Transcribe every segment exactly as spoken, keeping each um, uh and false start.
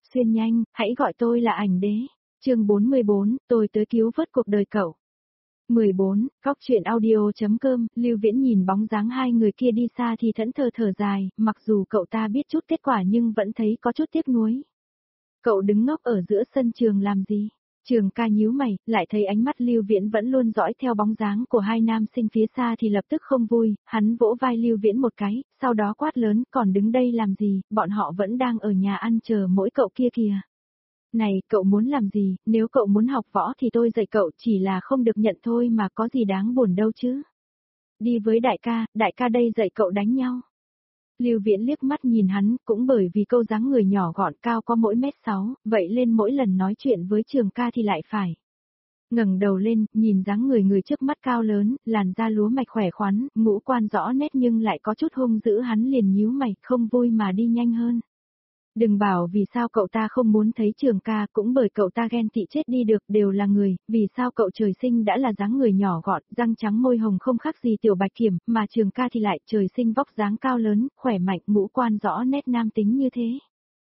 Xuyên nhanh, hãy gọi tôi là ảnh đế. Chương bốn mươi bốn, tôi tới cứu vớt cuộc đời cậu. mười bốn, Cóc truyện audio.com, Lưu Viễn nhìn bóng dáng hai người kia đi xa thì thẫn thờ thở dài, mặc dù cậu ta biết chút kết quả nhưng vẫn thấy có chút tiếc nuối. Cậu đứng ngốc ở giữa sân trường làm gì? Trường ca nhíu mày, lại thấy ánh mắt Lưu Viễn vẫn luôn dõi theo bóng dáng của hai nam sinh phía xa thì lập tức không vui, hắn vỗ vai Lưu Viễn một cái, sau đó quát lớn, còn đứng đây làm gì, bọn họ vẫn đang ở nhà ăn chờ mỗi cậu kia kìa. Này, cậu muốn làm gì, nếu cậu muốn học võ thì tôi dạy cậu, chỉ là không được nhận thôi mà có gì đáng buồn đâu chứ. Đi với đại ca, đại ca đây dạy cậu đánh nhau. Lưu Viễn liếc mắt nhìn hắn, cũng bởi vì câu dáng người nhỏ gọn cao có mỗi mét sáu, vậy lên mỗi lần nói chuyện với Trường ca thì lại phải ngẩng đầu lên, nhìn dáng người người trước mắt cao lớn, làn da lúa mạch khỏe khoắn, ngũ quan rõ nét nhưng lại có chút hung dữ, hắn liền nhíu mày, không vui mà đi nhanh hơn. Đừng bảo vì sao cậu ta không muốn thấy Trường ca, cũng bởi cậu ta ghen tị chết đi được, đều là người, vì sao cậu trời sinh đã là dáng người nhỏ gọn, răng trắng môi hồng không khác gì Tiểu Bạch Kiểm, mà Trường ca thì lại trời sinh vóc dáng cao lớn, khỏe mạnh, ngũ quan rõ nét nam tính như thế.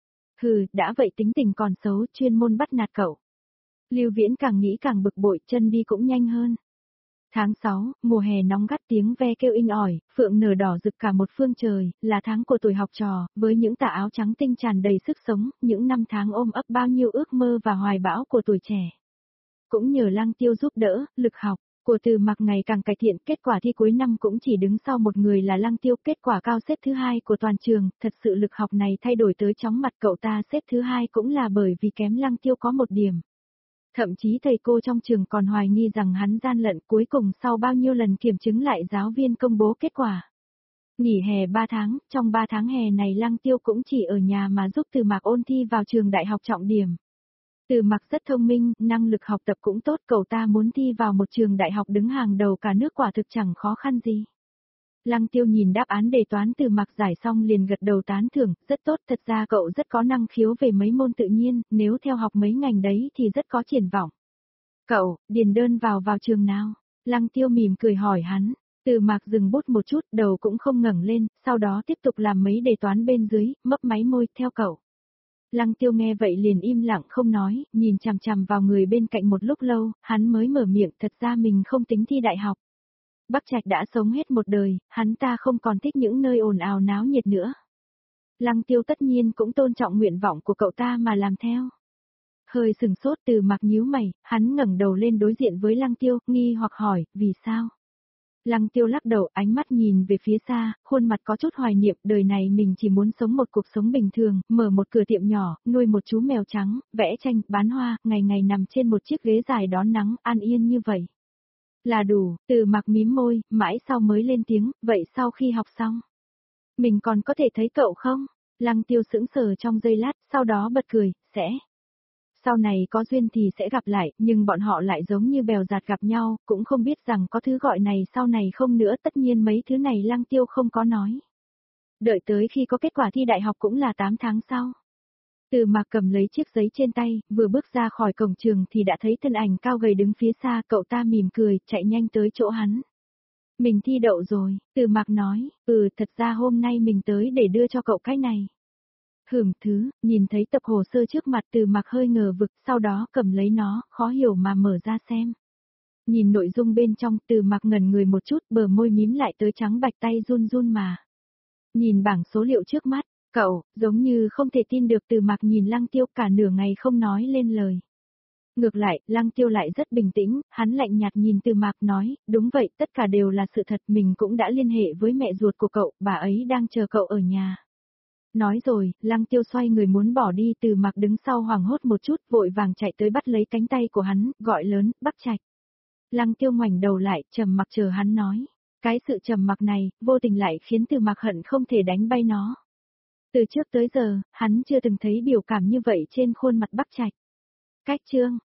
Hừ, đã vậy tính tình còn xấu, chuyên môn bắt nạt cậu. Lưu Viễn càng nghĩ càng bực bội, chân đi cũng nhanh hơn. Tháng sáu, mùa hè nóng gắt, tiếng ve kêu inh ỏi, phượng nở đỏ rực cả một phương trời, là tháng của tuổi học trò, với những tà áo trắng tinh tràn đầy sức sống, những năm tháng ôm ấp bao nhiêu ước mơ và hoài bão của tuổi trẻ. Cũng nhờ Lăng Tiêu giúp đỡ, lực học của Từ Mặc ngày càng cải thiện, kết quả thi cuối năm cũng chỉ đứng sau một người là Lăng Tiêu, kết quả cao xếp thứ hai của toàn trường, thật sự lực học này thay đổi tới chóng mặt, cậu ta xếp thứ hai cũng là bởi vì kém Lăng Tiêu có một điểm. Thậm chí thầy cô trong trường còn hoài nghi rằng hắn gian lận, cuối cùng sau bao nhiêu lần kiểm chứng lại giáo viên công bố kết quả. Nghỉ hè ba tháng, trong ba tháng hè này Lăng Tiêu cũng chỉ ở nhà mà giúp Từ Mặc ôn thi vào trường đại học trọng điểm. Từ Mặc rất thông minh, năng lực học tập cũng tốt, cậu ta muốn thi vào một trường đại học đứng hàng đầu cả nước quả thực chẳng khó khăn gì. Lăng Tiêu nhìn đáp án đề toán Từ Mặc giải xong liền gật đầu tán thưởng, rất tốt, thật ra cậu rất có năng khiếu về mấy môn tự nhiên, nếu theo học mấy ngành đấy thì rất có triển vọng. Cậu, điền đơn vào vào trường nào? Lăng Tiêu mỉm cười hỏi hắn. Từ Mặc dừng bút một chút, đầu cũng không ngẩng lên, sau đó tiếp tục làm mấy đề toán bên dưới, mấp máy môi, theo cậu. Lăng Tiêu nghe vậy liền im lặng không nói, nhìn chằm chằm vào người bên cạnh một lúc lâu, hắn mới mở miệng, thật ra mình không tính thi đại học. Bắc Trạch đã sống hết một đời, hắn ta không còn thích những nơi ồn ào náo nhiệt nữa. Lăng Tiêu tất nhiên cũng tôn trọng nguyện vọng của cậu ta mà làm theo. Hơi sừng sốt, Từ Mặc nhíu mày, hắn ngẩng đầu lên đối diện với Lăng Tiêu, nghi hoặc hỏi, vì sao? Lăng Tiêu lắc đầu, ánh mắt nhìn về phía xa, khuôn mặt có chút hoài niệm, đời này mình chỉ muốn sống một cuộc sống bình thường, mở một cửa tiệm nhỏ, nuôi một chú mèo trắng, vẽ tranh, bán hoa, ngày ngày nằm trên một chiếc ghế dài đón nắng, an yên như vậy. Là đủ, Từ Mặc mím môi, mãi sau mới lên tiếng, vậy sau khi học xong, mình còn có thể thấy cậu không? Lăng Tiêu sững sờ trong giây lát, sau đó bật cười, sẽ. Sau này có duyên thì sẽ gặp lại, nhưng bọn họ lại giống như bèo dạt gặp nhau, cũng không biết rằng có thứ gọi này sau này không nữa, tất nhiên mấy thứ này Lăng Tiêu không có nói. Đợi tới khi có kết quả thi đại học cũng là tám tháng sau. Từ Mặc cầm lấy chiếc giấy trên tay, vừa bước ra khỏi cổng trường thì đã thấy thân ảnh cao gầy đứng phía xa, cậu ta mỉm cười, chạy nhanh tới chỗ hắn. Mình thi đậu rồi, Từ Mặc nói, ừ, thật ra hôm nay mình tới để đưa cho cậu cái này. Hửm thứ, nhìn thấy tập hồ sơ trước mặt, Từ Mặc hơi ngờ vực, sau đó cầm lấy nó, khó hiểu mà mở ra xem. Nhìn nội dung bên trong, Từ Mặc ngẩn người một chút, bờ môi mím lại tới trắng bạch, tay run run mà. Nhìn bảng số liệu trước mắt, cậu, giống như không thể tin được. Từ Mặc nhìn Lăng Tiêu cả nửa ngày không nói lên lời. Ngược lại, Lăng Tiêu lại rất bình tĩnh, hắn lạnh nhạt nhìn Từ Mặc nói, đúng vậy, tất cả đều là sự thật, mình cũng đã liên hệ với mẹ ruột của cậu, bà ấy đang chờ cậu ở nhà. Nói rồi, Lăng Tiêu xoay người muốn bỏ đi, Từ Mặc đứng sau hoảng hốt một chút, vội vàng chạy tới bắt lấy cánh tay của hắn, gọi lớn, Bắc Trạch. Lăng Tiêu ngoảnh đầu lại, trầm mặc chờ hắn nói. Cái sự trầm mặc này, vô tình lại khiến Từ Mặc hận không thể đánh bay nó. Từ trước tới giờ, hắn chưa từng thấy biểu cảm như vậy trên khuôn mặt Bắc Trạch. Cách chương